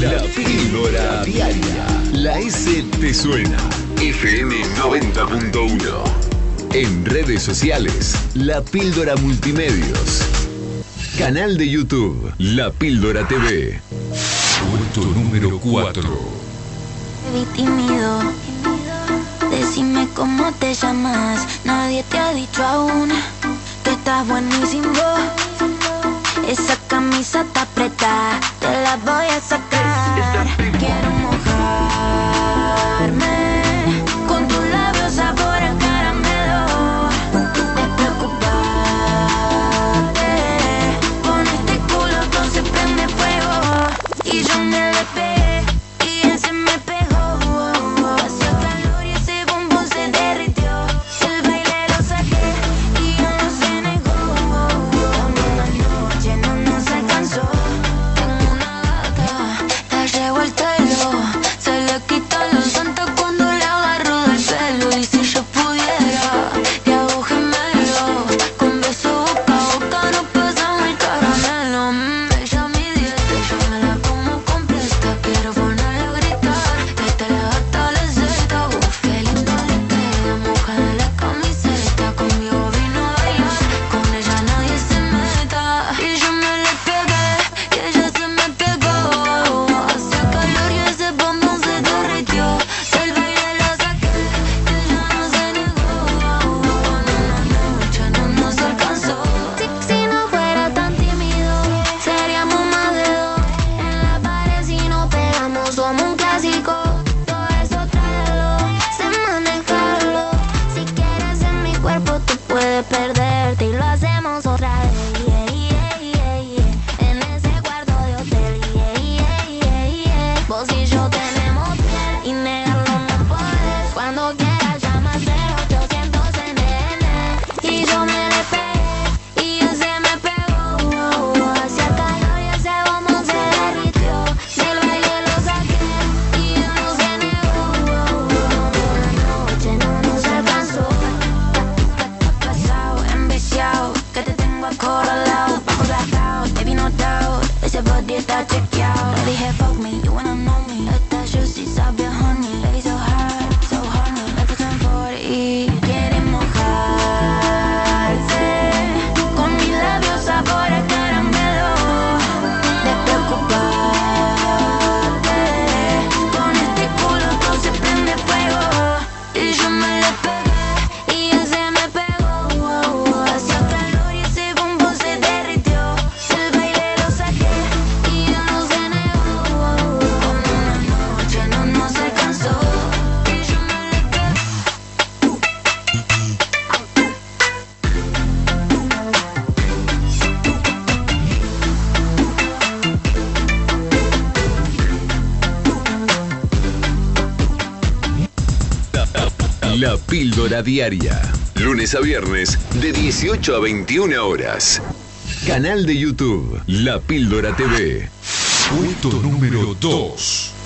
La píldora diaria. La S te suena. FM 90.1. En redes sociales, La Píldora Multimedios. Canal de YouTube, La Píldora TV. Puesto número 4. Te vi tímido. Decime cómo te llamas. Nadie te ha dicho aún que estás buenísimo. Esa camisa está apretada, te la voy a sacar. Quiero mojarme con tus labios sabor a caramelo. Despreocuparte, con este culo todo se prende fuego. Y yo me le pegué y él se me pegó. Hacía calor y ese bombón se derritió. El baile lo saqué y él no se negó. Una noche no nos alcanzó. Tengo una gata, te llevo el telo. Se le quitan los santos cuando le agarro del pelo. Y si yo pudiera, le hago gemelo. Con beso boca a boca nos pasamos el caramelo. Ella mi dieta, yo me la como completa. Quiero ponerla a gritar, esta la gata le zeta. Uf, qué lindo le queda, mojada la camiseta. Conmigo vino a bailar, con ella nadie se meta. Y yo me le pegué, y ella se me pegó. Hacía calor y ese bombón se derritió. Del baile la saqué, ella no se negó. Una noche no nos alcanzó. Si no fuera tan tímido, seríamos más de dos. En la pared si nos pegamos somos un clásico. Todo eso tráelo, sé manejarlo. Si quieres en mi cuerpo tú puedes perderte. Y lo hacemos otra vez. En ese cuarto de hotel. Vos y yo tenemos piel y negarlo no puedes. Cuando quieras llama 0800 NN. Y yo me le pegué y él se me pegó. Hacía calor y ese bombón se derritió. Del baile lo saqué y él no se negó. Una noche no nos alcanzó. Pasado, enviciado, que te tengo acorralado. Bajo blackout, baby no doubt. Ese body está chequeado. Le dije fuck me, you wanna know me. Esta juicy sabe honey. Baby so hard, so honey. Me puse en 40. Quiere mojarse con mis labios sabor a caramelo. Despreocuparte, con este culo todo se prende fuego. Y yo me le pegué y él se me pegó. Hacía calor y ese bombón se derritió. El baile lo saqué y él no se negó. Una noche no nos alcanzó. Y yo me le pegué. La Píldora Diaria. Lunes a viernes, de 18 a 21 horas. Canal de YouTube, La Píldora TV. Puesto número 2.